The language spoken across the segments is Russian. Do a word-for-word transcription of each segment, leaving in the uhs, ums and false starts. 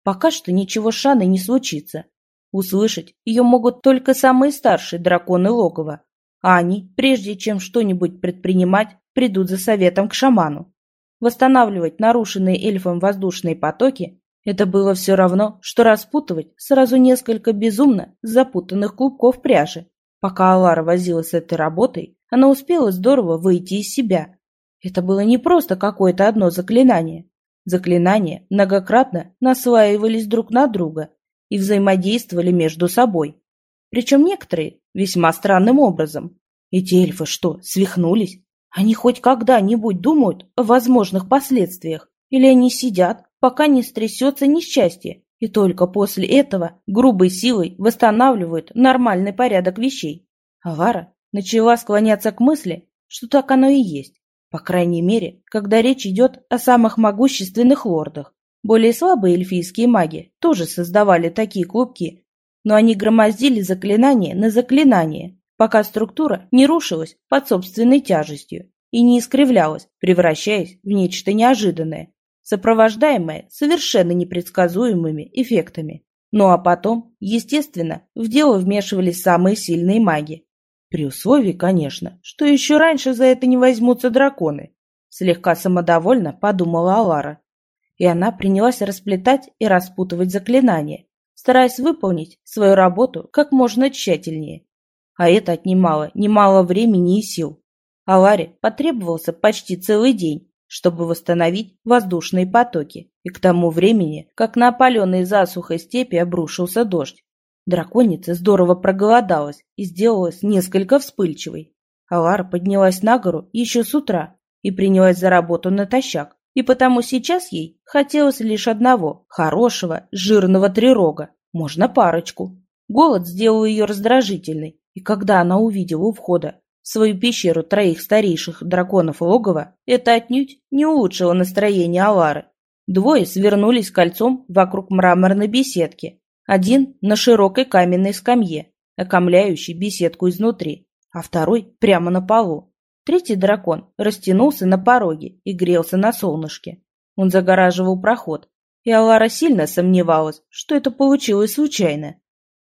Пока что ничего с Шаной не случится. Услышать ее могут только самые старшие драконы логова, а они, прежде чем что-нибудь предпринимать, придут за советом к шаману. Восстанавливать нарушенные эльфом воздушные потоки – это было все равно, что распутывать сразу несколько безумно запутанных клубков пряжи. Пока Алара возилась с этой работой, она успела здорово выйти из себя. Это было не просто какое-то одно заклинание. Заклинания многократно наслаивались друг на друга и взаимодействовали между собой. Причем некоторые весьма странным образом. Эти эльфы что, свихнулись? Они хоть когда-нибудь думают о возможных последствиях? Или они сидят, пока не стрясется несчастье, и только после этого грубой силой восстанавливают нормальный порядок вещей? Алара начала склоняться к мысли, что так оно и есть. По крайней мере, когда речь идет о самых могущественных лордах. Более слабые эльфийские маги тоже создавали такие клубки, но они громоздили заклинание на заклинание, пока структура не рушилась под собственной тяжестью и не искривлялась, превращаясь в нечто неожиданное, сопровождаемое совершенно непредсказуемыми эффектами. Ну а потом, естественно, в дело вмешивались самые сильные маги. При условии, конечно, что еще раньше за это не возьмутся драконы. Слегка самодовольно подумала Алара. И она принялась расплетать и распутывать заклинания, стараясь выполнить свою работу как можно тщательнее. А это отнимало немало времени и сил. Аларе потребовался почти целый день, чтобы восстановить воздушные потоки, и к тому времени, как на опаленной засухой степи обрушился дождь, драконица здорово проголодалась и сделалась несколько вспыльчивой. Алара поднялась на гору еще с утра и принялась за работу натощак, и потому сейчас ей хотелось лишь одного – хорошего, жирного трирога, можно парочку. Голод сделал ее раздражительной, и когда она увидела у входа в свою пещеру троих старейших драконов логова, это отнюдь не улучшило настроение Алары. Двое свернулись кольцом вокруг мраморной беседки, один на широкой каменной скамье, окомляющей беседку изнутри, а второй прямо на полу. Третий дракон растянулся на пороге и грелся на солнышке. Он загораживал проход, и Алара сильно сомневалась, что это получилось случайно.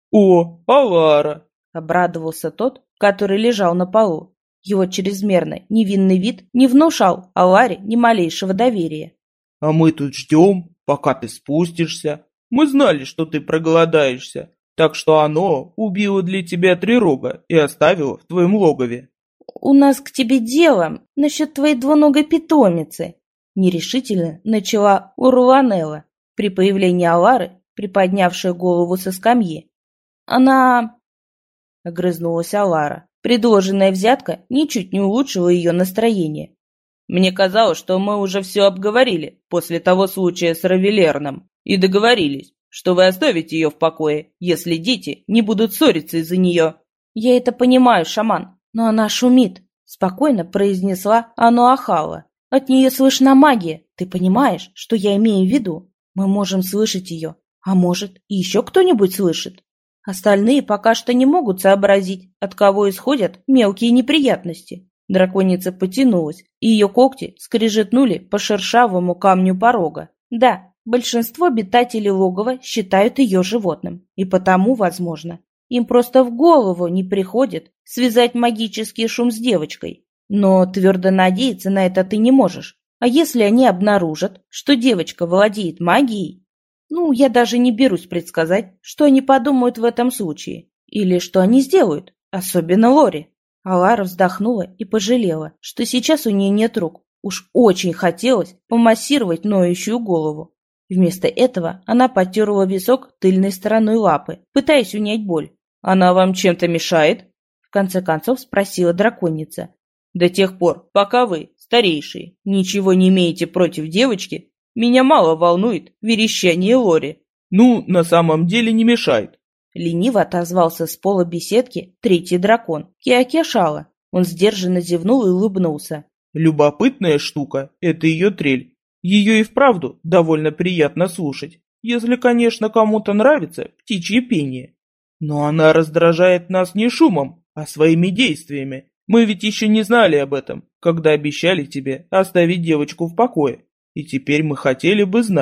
«О, Алара!» — обрадовался тот, который лежал на полу. Его чрезмерно невинный вид не внушал Аларе ни малейшего доверия. «А мы тут ждем, пока ты спустишься. Мы знали, что ты проголодаешься, так что оно убило для тебя трирога и оставило в твоем логове». «У нас к тебе дело насчет твоей двуногой питомицы», — нерешительно начала Урланелла, при появлении Алары, приподнявшая голову со скамьи. «Она...» — огрызнулась Алара. Предложенная взятка ничуть не улучшила ее настроение. «Мне казалось, что мы уже все обговорили после того случая с Равелерном и договорились, что вы оставите ее в покое, если дети не будут ссориться из-за нее». «Я это понимаю, шаман, но она шумит», — спокойно произнесла Ануахала. «От нее слышна магия. Ты понимаешь, что я имею в виду? Мы можем слышать ее, а может, и еще кто-нибудь слышит. Остальные пока что не могут сообразить, от кого исходят мелкие неприятности». Драконица потянулась, и ее когти скрежетнули по шершавому камню порога. Да, большинство обитателей логова считают ее животным, и потому, возможно, им просто в голову не приходит связать магический шум с девочкой. Но твердо надеяться на это ты не можешь. А если они обнаружат, что девочка владеет магией? Ну, я даже не берусь предсказать, что они подумают в этом случае. Или что они сделают, особенно Лори. Алара вздохнула и пожалела, что сейчас у нее нет рук. Уж очень хотелось помассировать ноющую голову. Вместо этого она потерла висок тыльной стороной лапы, пытаясь унять боль. «Она вам чем-то мешает?» — в конце концов спросила драконица. «До тех пор, пока вы, старейшие, ничего не имеете против девочки, меня мало волнует верещание Лори». «Ну, на самом деле не мешает». Лениво отозвался с пола беседки третий дракон, Киакешала. Он сдержанно зевнул и улыбнулся. «Любопытная штука — это ее трель. Ее и вправду довольно приятно слушать, если, конечно, кому-то нравится птичье пение. Но она раздражает нас не шумом, а своими действиями. Мы ведь еще не знали об этом, когда обещали тебе оставить девочку в покое. И теперь мы хотели бы знать,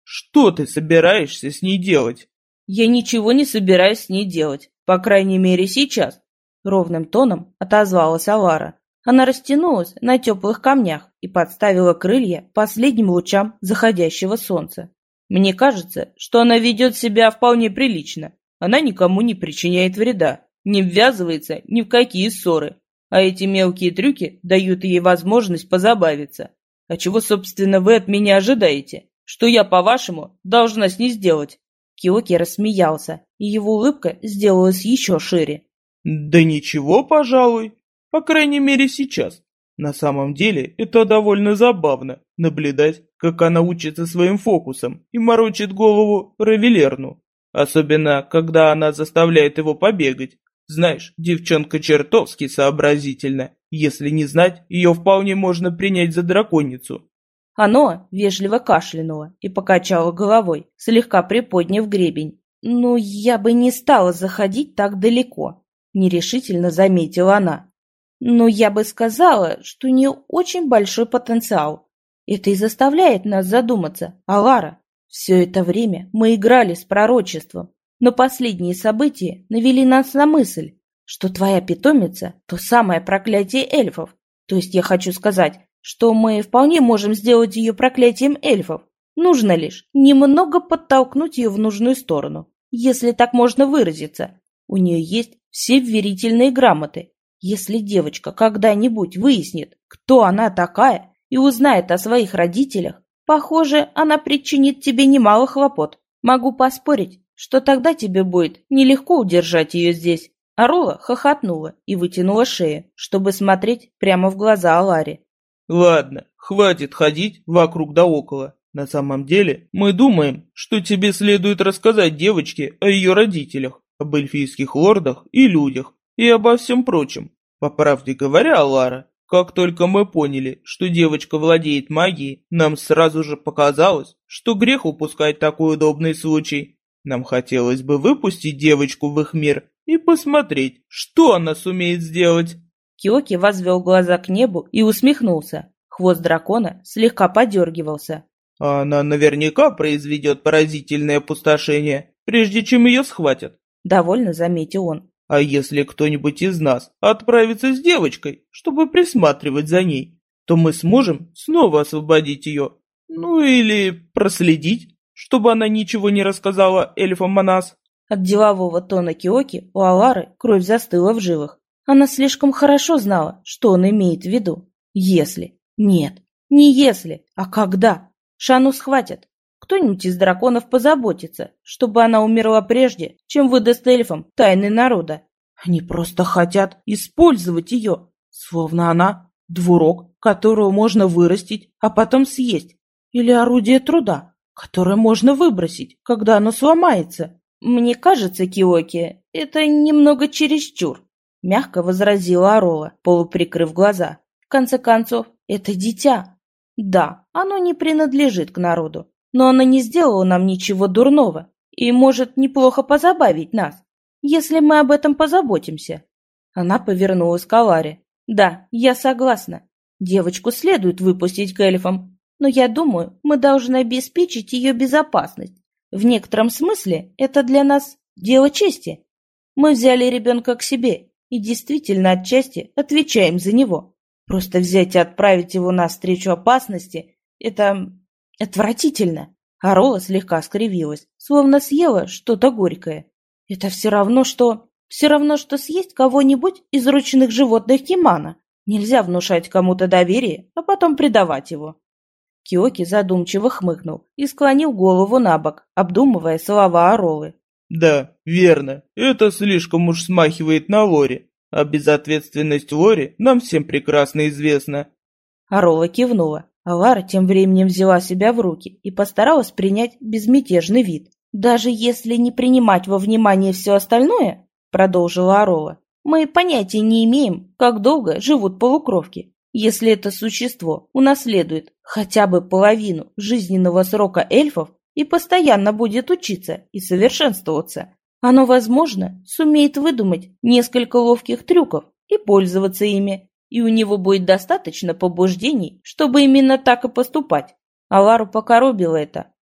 Что ты собираешься с ней делать? Я ничего не собираюсь с ней делать, по крайней мере сейчас. Ровным тоном отозвалась Алара. Она растянулась на теплых камнях и подставила крылья последним лучам заходящего солнца. Мне кажется, что она ведет себя вполне прилично. Она никому не причиняет вреда, не ввязывается ни в какие ссоры. А эти мелкие трюки дают ей возможность позабавиться. А чего, собственно, вы от меня ожидаете? Что я, по-вашему, должна с ней сделать?» Киоки рассмеялся, и его улыбка сделалась еще шире. Да ничего, пожалуй. По крайней мере сейчас. На самом деле это довольно забавно наблюдать, как она учится своим фокусам и морочит голову Равелерну. Особенно, когда она заставляет его побегать. Знаешь, девчонка чертовски сообразительна. Если не знать, ее вполне можно принять за драконицу. Оно вежливо кашлянуло и покачало головой, слегка приподняв гребень. «Ну, я бы не стала заходить так далеко», — нерешительно заметила она. «Но я бы сказала, что у нее очень большой потенциал. Это и заставляет нас задуматься, Алара. Все это время мы играли с пророчеством, но последние события навели нас на мысль, что твоя питомица — то самое проклятие эльфов. То есть я хочу сказать, что мы вполне можем сделать ее проклятием эльфов. Нужно лишь немного подтолкнуть ее в нужную сторону, если так можно выразиться. У нее есть все вверительные грамоты. Если девочка когда-нибудь выяснит, кто она такая, и узнает о своих родителях, похоже, она причинит тебе немало хлопот. Могу поспорить, что тогда тебе будет нелегко удержать ее здесь». Арола хохотнула и вытянула шею, чтобы смотреть прямо в глаза Аларе. Ладно, хватит ходить вокруг да около. На самом деле, мы думаем, что тебе следует рассказать девочке о ее родителях, об эльфийских лордах и людях, и обо всем прочем. По правде говоря, Алара, как только мы поняли, что девочка владеет магией, нам сразу же показалось, что грех упускать такой удобный случай. Нам хотелось бы выпустить девочку в их мир и посмотреть, что она сумеет сделать. Киоки возвел глаза к небу и усмехнулся. Хвост дракона слегка подергивался. Она наверняка произведет поразительное опустошение, прежде чем ее схватят. Довольно заметил он. А если кто-нибудь из нас отправится с девочкой, чтобы присматривать за ней, то мы сможем снова освободить ее. Ну или проследить, чтобы она ничего не рассказала эльфам о нас. От делового тона Киоки у Алары кровь застыла в жилах. Она слишком хорошо знала, что он имеет в виду. Если. Нет, не если, а когда. Шану схватят. Кто-нибудь из драконов позаботится, чтобы она умерла прежде, чем выдаст эльфам тайны народа. Они просто хотят использовать ее, словно она двурог, которого можно вырастить, а потом съесть, или орудие труда, которое можно выбросить, когда оно сломается. Мне кажется, Киоки, это немного чересчур. Мягко возразила Арола, полуприкрыв глаза. В конце концов, это дитя. Да, оно не принадлежит к народу, но оно не сделало нам ничего дурного и может неплохо позабавить нас, если мы об этом позаботимся. Она повернулась к Аларе. Да, я согласна. Девочку следует выпустить к эльфам, но я думаю, мы должны обеспечить ее безопасность. В некотором смысле это для нас дело чести. Мы взяли ребенка к себе и действительно отчасти отвечаем за него. Просто взять и отправить его навстречу опасности – это отвратительно. Арола слегка скривилась, словно съела что-то горькое. Это все равно, что... Все равно, что съесть кого-нибудь из ручных животных Кимана. Нельзя внушать кому-то доверие, а потом предавать его. Киоки задумчиво хмыкнул и склонил голову на бок, обдумывая слова Аролы. Да, верно. Это слишком уж смахивает на Лори. А безответственность Лори нам всем прекрасно известна. Арола кивнула, а Лара тем временем взяла себя в руки и постаралась принять безмятежный вид. «Даже если не принимать во внимание все остальное, — продолжила Арола, — мы понятия не имеем, как долго живут полукровки. Если это существо унаследует хотя бы половину жизненного срока эльфов и постоянно будет учиться и совершенствоваться, оно, возможно, сумеет выдумать несколько ловких трюков и пользоваться ими, и у него будет достаточно побуждений, чтобы именно так и поступать». Алару покоробило это.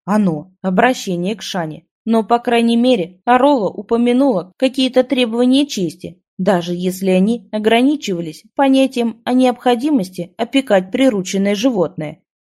Оно, обращение к Шане. Но, по крайней мере, Арола упомянула какие-то требования чести, даже если они ограничивались понятием о необходимости опекать прирученное животное.